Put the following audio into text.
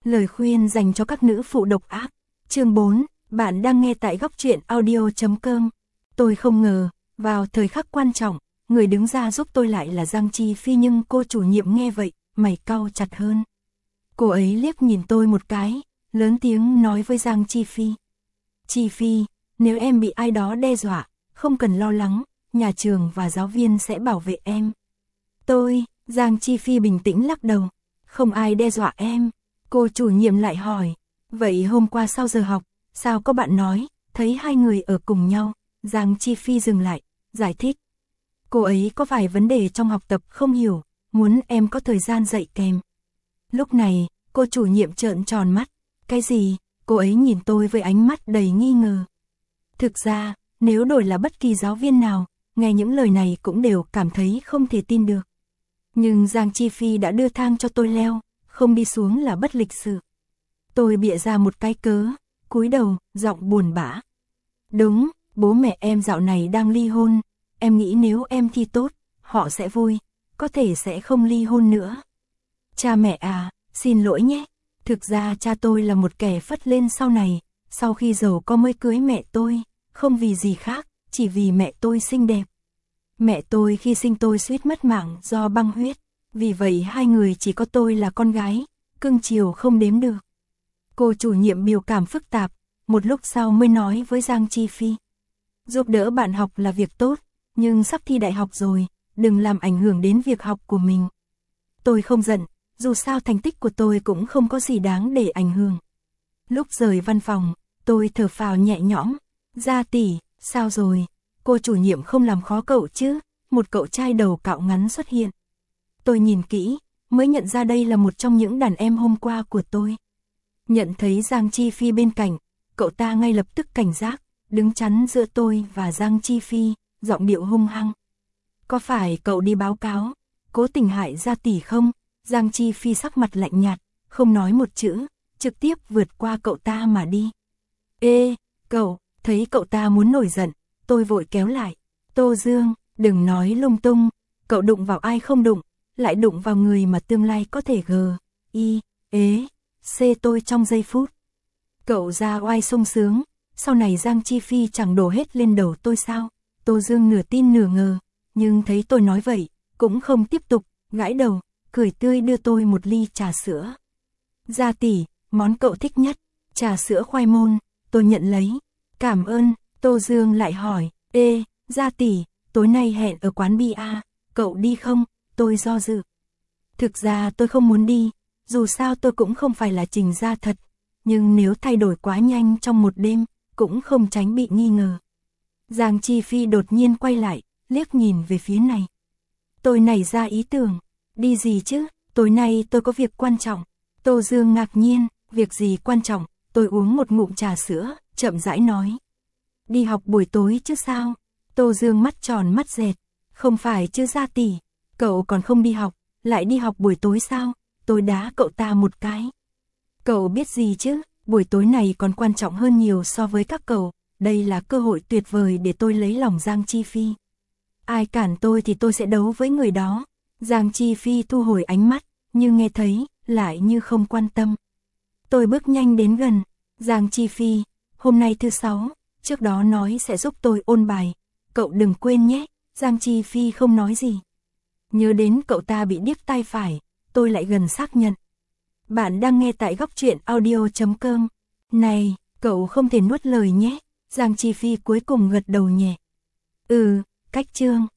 Lời khuyên dành cho các nữ phụ độc ác. Chương 4, bạn đang nghe tại góc truyện audio.com. Tôi không ngờ, vào thời khắc quan trọng, người đứng ra giúp tôi lại là Giang Chi Phi, nhưng cô chủ nhiệm nghe vậy, mày cau chặt hơn. Cô ấy liếc nhìn tôi một cái, lớn tiếng nói với Giang Chi Phi. Chi Phi, nếu em bị ai đó đe dọa, không cần lo lắng, nhà trường và giáo viên sẽ bảo vệ em. Giang Chi Phi bình tĩnh lắc đầu. Không ai đe dọa em. Cô chủ nhiệm lại hỏi. Vậy hôm qua sau giờ học, sao có bạn nói, thấy hai người ở cùng nhau? Giang Chi Phi dừng lại, giải thích. Cô ấy có vài vấn đề trong học tập không hiểu, muốn em có thời gian dạy kèm. Lúc này, cô chủ nhiệm trợn tròn mắt. Cái gì? Cô ấy nhìn tôi với ánh mắt đầy nghi ngờ. Thực ra, nếu đổi là bất kỳ giáo viên nào, nghe những lời này cũng đều cảm thấy không thể tin được. Nhưng Giang Chi Phi đã đưa thang cho tôi leo, không đi xuống là bất lịch sự. Tôi bịa ra một cái cớ, cúi đầu, giọng buồn bã. Đúng, bố mẹ em dạo này đang ly hôn, em nghĩ nếu em thi tốt, họ sẽ vui, có thể sẽ không ly hôn nữa. Cha mẹ à, xin lỗi nhé, thực ra cha tôi là một kẻ phất lên sau này, sau khi giàu có mới cưới mẹ tôi, không vì gì khác, chỉ vì mẹ tôi xinh đẹp. Mẹ tôi khi sinh tôi suýt mất mạng do băng huyết, vì vậy hai người chỉ có tôi là con gái, cưng chiều không đếm được. Cô chủ nhiệm biểu cảm phức tạp, một lúc sau mới nói với Giang Chi Phi. Giúp đỡ bạn học là việc tốt, nhưng sắp thi đại học rồi, đừng làm ảnh hưởng đến việc học của mình. Tôi không giận, dù sao thành tích của tôi cũng không có gì đáng để ảnh hưởng. Lúc rời văn phòng, tôi thở phào nhẹ nhõm. Gia tỷ, sao rồi? Cô chủ nhiệm không làm khó cậu chứ? Một cậu trai đầu cạo ngắn xuất hiện. Tôi nhìn kỹ, mới nhận ra đây là một trong những đàn em hôm qua của tôi. Nhận thấy Giang Chi Phi bên cạnh, cậu ta ngay lập tức cảnh giác, đứng chắn giữa tôi và Giang Chi Phi, giọng điệu hung hăng. Có phải cậu đi báo cáo, cố tình hại Gia tỷ không? Giang Chi Phi sắc mặt lạnh nhạt, không nói một chữ, trực tiếp vượt qua cậu ta mà đi. Ê, cậu, thấy cậu ta muốn nổi giận, tôi vội kéo lại. Tô Dương, đừng nói lung tung, cậu đụng vào ai không đụng, lại đụng vào người mà tương lai có thể xê tôi trong giây phút. Cậu ra oai sung sướng, sau này Giang Chi Phi chẳng đổ hết lên đầu tôi sao? Tô Dương nửa tin nửa ngờ, nhưng thấy tôi nói vậy, cũng không tiếp tục, gãi đầu, cười tươi đưa tôi một ly trà sữa. Gia tỷ, món cậu thích nhất, trà sữa khoai môn, tôi nhận lấy. Cảm ơn. Tô Dương lại hỏi, Gia tỷ, tối nay hẹn ở quán bia, cậu đi không? Tôi do dự. Thực ra tôi không muốn đi, dù sao tôi cũng không phải là Trình Gia thật, nhưng nếu thay đổi quá nhanh trong một đêm, cũng không tránh bị nghi ngờ. Giang Chi Phi đột nhiên quay lại, liếc nhìn về phía này. Tôi nảy ra ý tưởng, đi gì chứ, tối nay tôi có việc quan trọng. Tô Dương ngạc nhiên, việc gì quan trọng? Tôi uống một ngụm trà sữa, chậm rãi nói. Đi học buổi tối chứ sao? Tô Dương mắt tròn mắt dẹt. Không phải chứ Gia tỷ, cậu còn không đi học, lại đi học buổi tối sao? Tôi đá cậu ta một cái. Cậu biết gì chứ, buổi tối này còn quan trọng hơn nhiều so với các cậu, đây là cơ hội tuyệt vời để tôi lấy lòng Giang Chi Phi. Ai cản tôi thì tôi sẽ đấu với người đó. Giang Chi Phi thu hồi ánh mắt, nhưng nghe thấy, lại như không quan tâm. Tôi bước nhanh đến gần. Giang Chi Phi, hôm nay thứ 6, trước đó nói sẽ giúp tôi ôn bài. Cậu đừng quên nhé. Giang Chi Phi không nói gì. Nhớ đến cậu ta bị điếc tai phải, tôi lại gần xác nhận. Bạn đang nghe tại góc truyện audio.com. Này, cậu không thể nuốt lời nhé. Giang Chi Phi cuối cùng gật đầu nhẹ. Cách chương.